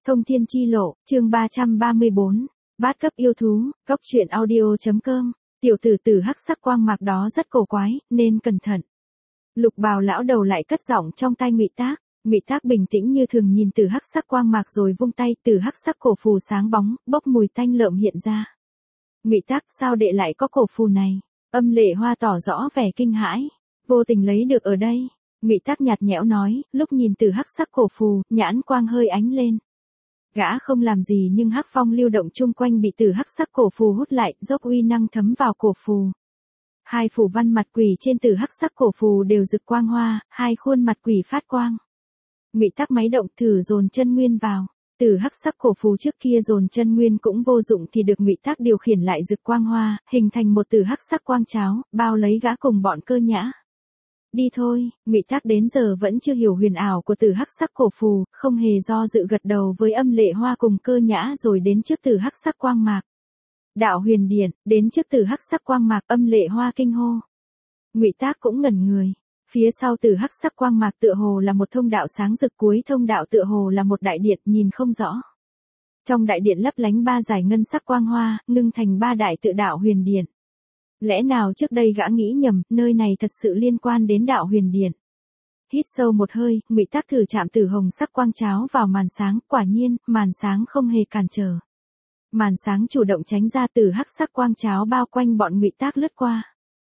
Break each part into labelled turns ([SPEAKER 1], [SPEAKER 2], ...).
[SPEAKER 1] Thông thiên chi lộ, chương 334, bát cấp yêu thú, góc truyện audio.com, tiểu tử tử hắc sắc quang mạc đó rất cổ quái, nên cẩn thận. Lục Bào lão đầu lại cất giọng trong tai Ngụy Tác. Ngụy Tác bình tĩnh như thường nhìn tử hắc sắc quang mạc rồi vung tay, tử hắc sắc cổ phù sáng bóng, bốc mùi tanh lợm hiện ra. Ngụy Tác, sao đệ lại có cổ phù này? Âm Lệ Hoa tỏ rõ vẻ kinh hãi, vô tình lấy được ở đây. Ngụy Tác nhạt nhẽo nói, lúc nhìn tử hắc sắc cổ phù, nhãn quang hơi ánh lên. Gã không làm gì nhưng hắc phong lưu động chung quanh bị tử hắc sắc cổ phù hút lại, dốc uy năng thấm vào cổ phù. Hai phù văn mặt quỷ trên tử hắc sắc cổ phù đều rực quang hoa, hai khuôn mặt quỷ phát quang. Ngụy Tác máy động thử dồn chân nguyên vào. Tử hắc sắc cổ phù trước kia dồn chân nguyên cũng vô dụng thì được Ngụy Tác điều khiển lại rực quang hoa, hình thành một tử hắc sắc quang cháo, bao lấy gã cùng bọn Cơ Nhã. Đi thôi, Ngụy Tác đến giờ vẫn chưa hiểu huyền ảo của tử hắc sắc cổ phù, không hề do dự gật đầu với Âm Lệ Hoa cùng Cơ Nhã rồi đến trước tử hắc sắc quang mạc. Đạo huyền điện, đến trước tử hắc sắc quang mạc, Âm Lệ Hoa kinh hô. Ngụy Tác cũng ngẩn người. Phía sau tử hắc sắc quang mạc tựa hồ là một thông đạo sáng rực, cuối thông đạo tựa hồ là một đại điện, nhìn không rõ. Trong đại điện lấp lánh ba dải ngân sắc quang hoa, ngưng thành ba đại tự đạo huyền điện. Lẽ nào trước đây gã nghĩ nhầm, nơi này thật sự liên quan đến đạo huyền điện. Hít sâu một hơi, Ngụy Tác thử chạm tử hồng sắc quang cháo vào màn sáng, quả nhiên, màn sáng không hề cản trở. Màn sáng chủ động tránh ra, tử hắc sắc quang cháo bao quanh bọn Ngụy Tác lướt qua.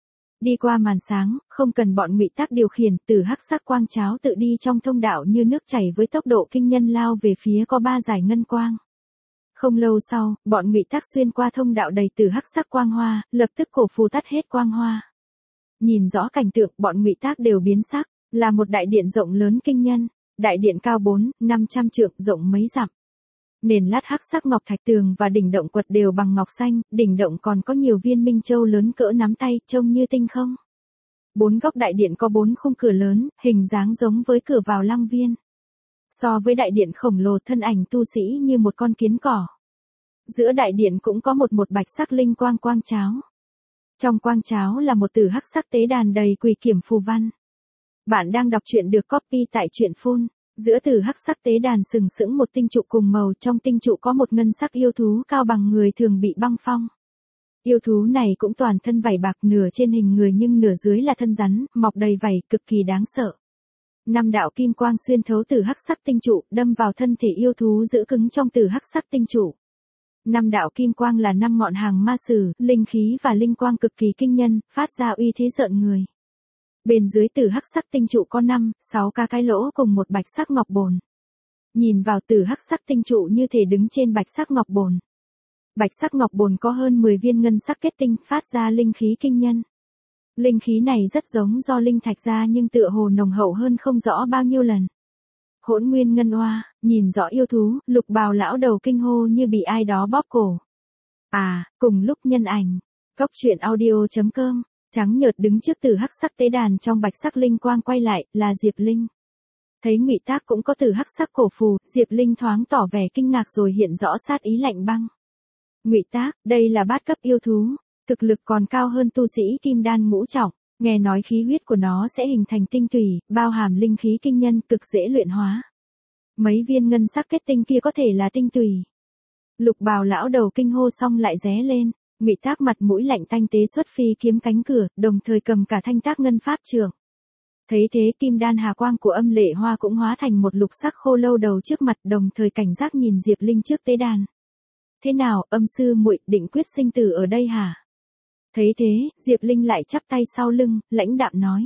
[SPEAKER 1] Đi qua màn sáng, không cần bọn Ngụy Tác điều khiển, tử hắc sắc quang cháo tự đi trong thông đạo như nước chảy với tốc độ kinh nhân lao về phía có ba dải ngân quang. Không lâu sau, bọn Ngụy Tác xuyên qua thông đạo đầy tử hắc sắc quang hoa, lập tức cổ phù tắt hết quang hoa. Nhìn rõ cảnh tượng, bọn Ngụy Tác đều biến sắc, là một đại điện rộng lớn kinh nhân, đại điện cao 400-500 trượng, rộng mấy dặm. Nền lát hắc sắc ngọc thạch, tường và đỉnh động quật đều bằng ngọc xanh, đỉnh động còn có nhiều viên minh châu lớn cỡ nắm tay, trông như tinh không. Bốn góc đại điện có 4 khung cửa lớn, hình dáng giống với cửa vào lăng viên. So với đại điện khổng lồ, thân ảnh tu sĩ như một con kiến cỏ. Giữa đại điện cũng có một bạch sắc linh quang quang cháo. Trong quang cháo là một tử hắc sắc tế đàn đầy quỷ kiểm phù văn. Bạn đang đọc truyện được copy tại truyện phun. Giữa tử hắc sắc tế đàn sừng sững một tinh trụ cùng màu, trong tinh trụ có một ngân sắc yêu thú cao bằng người thường bị băng phong. Yêu thú này cũng toàn thân vảy bạc, nửa trên hình người nhưng nửa dưới là thân rắn, mọc đầy vảy, cực kỳ đáng sợ. 5 đạo kim quang xuyên thấu tử hắc sắc tinh trụ, đâm vào thân thể yêu thú giữ cứng trong tử hắc sắc tinh trụ. 5 đạo kim quang là 5 ngọn hàng ma sử, linh khí và linh quang cực kỳ kinh nhân, phát ra uy thế rợn người. Bên dưới tử hắc sắc tinh trụ có 5-6 cái lỗ cùng một bạch sắc ngọc bồn. Nhìn vào tử hắc sắc tinh trụ như thể đứng trên bạch sắc ngọc bồn. Bạch sắc ngọc bồn có hơn 10 viên ngân sắc kết tinh, phát ra linh khí kinh nhân. Linh khí này rất giống do linh thạch ra nhưng tựa hồ nồng hậu hơn không rõ bao nhiêu lần. Hỗn nguyên ngân oa, nhìn rõ yêu thú, Lục Bào lão đầu kinh hô như bị ai đó bóp cổ. À, cùng lúc nhân ảnh. Góc truyện audio.com. Trắng nhợt đứng trước tử hắc sắc tế đàn trong bạch sắc linh quang quay lại, là Diệp Linh. Thấy Ngụy Tác cũng có tử hắc sắc cổ phù, Diệp Linh thoáng tỏ vẻ kinh ngạc rồi hiện rõ sát ý lạnh băng. Ngụy Tác, đây là bát cấp yêu thú, thực lực còn cao hơn tu sĩ kim đan ngũ trọng, nghe nói khí huyết của nó sẽ hình thành tinh tủy, bao hàm linh khí kinh nhân, cực dễ luyện hóa. Mấy viên ngân sắc kết tinh kia có thể là tinh tủy. Lục Bào lão đầu kinh hô xong lại ré lên. Ngụy Tác mặt mũi lạnh tanh tế xuất phi kiếm cánh cửa, đồng thời cầm cả thanh tác ngân pháp trượng. Thấy thế, kim đan hà quang của Âm Lệ Hoa cũng hóa thành một lục sắc khô lâu đầu trước mặt, đồng thời cảnh giác nhìn Diệp Linh trước tế đàn. Thế nào, Âm sư muội định quyết sinh tử ở đây hả? Thấy thế, Diệp Linh lại chắp tay sau lưng, lãnh đạm nói.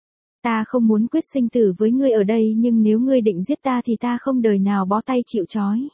[SPEAKER 1] Ta không muốn quyết sinh tử với ngươi ở đây, nhưng nếu ngươi định giết ta thì ta không đời nào bó tay chịu trói.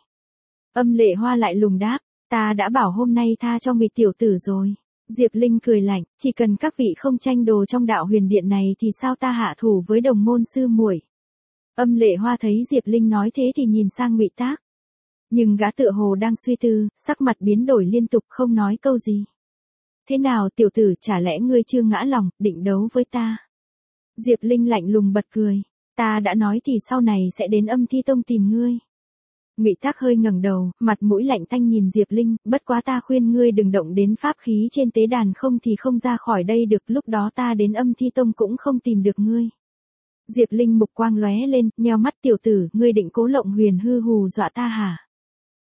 [SPEAKER 1] Âm Lệ Hoa lại lùng đáp. Ta đã bảo hôm nay tha cho Ngụy tiểu tử rồi. Diệp Linh cười lạnh, chỉ cần các vị không tranh đồ trong đạo huyền điện này thì sao ta hạ thủ với đồng môn sư muội. Âm Lệ Hoa thấy Diệp Linh nói thế thì nhìn sang Ngụy Tác. Nhưng gã tựa hồ đang suy tư, sắc mặt biến đổi liên tục không nói câu gì. Thế nào tiểu tử, chả lẽ ngươi chưa ngã lòng, định đấu với ta? Diệp Linh lạnh lùng bật cười. Ta đã nói thì sau này sẽ đến Âm Thi Tông tìm ngươi. Ngụy Tác hơi ngẩng đầu, mặt mũi lạnh tanh nhìn Diệp Linh, bất quá ta khuyên ngươi đừng động đến pháp khí trên tế đàn, không thì không ra khỏi đây được, lúc đó ta đến Âm Thi Tông cũng không tìm được ngươi. Diệp Linh mục quang lóe lên, nheo mắt, tiểu tử, ngươi định cố lộng huyền hư hù dọa ta hả?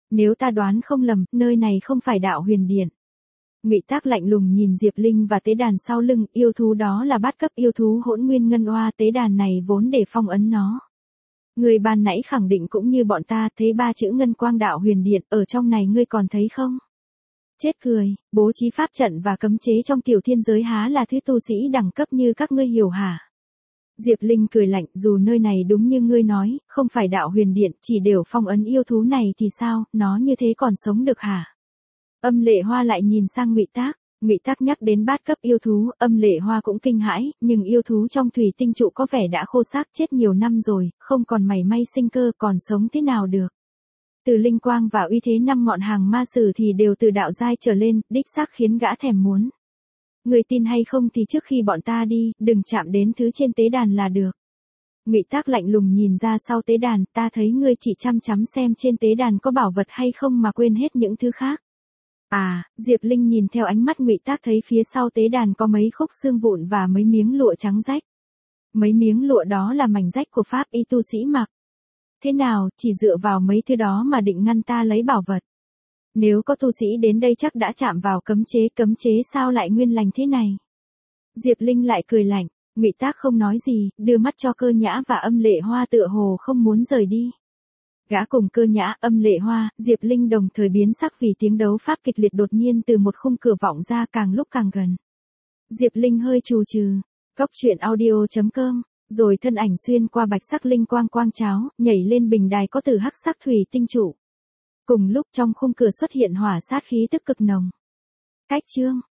[SPEAKER 1] Nếu ta đoán không lầm, nơi này không phải đạo huyền điện. Ngụy Tác lạnh lùng nhìn Diệp Linh và tế đàn sau lưng, yêu thú đó là bát cấp yêu thú Hỗn Nguyên Ngân Oa, tế đàn này vốn để phong ấn nó. Người ban nãy khẳng định cũng như bọn ta, thấy ba chữ Ngân Quang Đạo Huyền Điện, ở trong này ngươi còn thấy không? Chết cười, bố trí pháp trận và cấm chế trong tiểu thiên giới há là thứ tu sĩ đẳng cấp như các ngươi hiểu hả? Diệp Linh cười lạnh, dù nơi này đúng như ngươi nói, không phải đạo huyền điện, chỉ đều phong ấn yêu thú này thì sao, nó như thế còn sống được hả? Âm Lệ Hoa lại nhìn sang Ngụy Tác. Ngụy Tác nhắc đến bát cấp yêu thú, Âm Lệ Hoa cũng kinh hãi, nhưng yêu thú trong thủy tinh trụ có vẻ đã khô xác chết nhiều năm rồi, không còn mảy may sinh cơ, còn sống thế nào được? Từ linh quang và uy thế 5 ngọn hàng ma sử thì đều từ đạo giai trở lên, đích xác khiến gã thèm muốn. Người tin hay không thì trước khi bọn ta đi, đừng chạm đến thứ trên tế đàn là được. Ngụy Tác lạnh lùng nhìn ra sau tế đàn, ta thấy ngươi chỉ chăm chăm xem trên tế đàn có bảo vật hay không mà quên hết những thứ khác. À, Diệp Linh nhìn theo ánh mắt Ngụy Tác thấy phía sau tế đàn có mấy khúc xương vụn và mấy miếng lụa trắng rách. Mấy miếng lụa đó là mảnh rách của pháp y tu sĩ mặc. Thế nào, chỉ dựa vào mấy thứ đó mà định ngăn ta lấy bảo vật. Nếu có tu sĩ đến đây chắc đã chạm vào cấm chế sao lại nguyên lành thế này. Diệp Linh lại cười lạnh, Ngụy Tác không nói gì, đưa mắt cho Cơ Nhã và Âm Lệ Hoa tựa hồ không muốn rời đi. Gã cùng Cơ Nhã, Âm Lệ Hoa, Diệp Linh đồng thời biến sắc vì tiếng đấu pháp kịch liệt đột nhiên từ một khung cửa vọng ra càng lúc càng gần. Diệp Linh hơi trù trừ, goctruyện.audio.com, rồi thân ảnh xuyên qua bạch sắc linh quang quang cháo, nhảy lên bình đài có từ hắc sắc thủy tinh trụ. Cùng lúc trong khung cửa xuất hiện hỏa sát khí tức cực nồng. Cách chương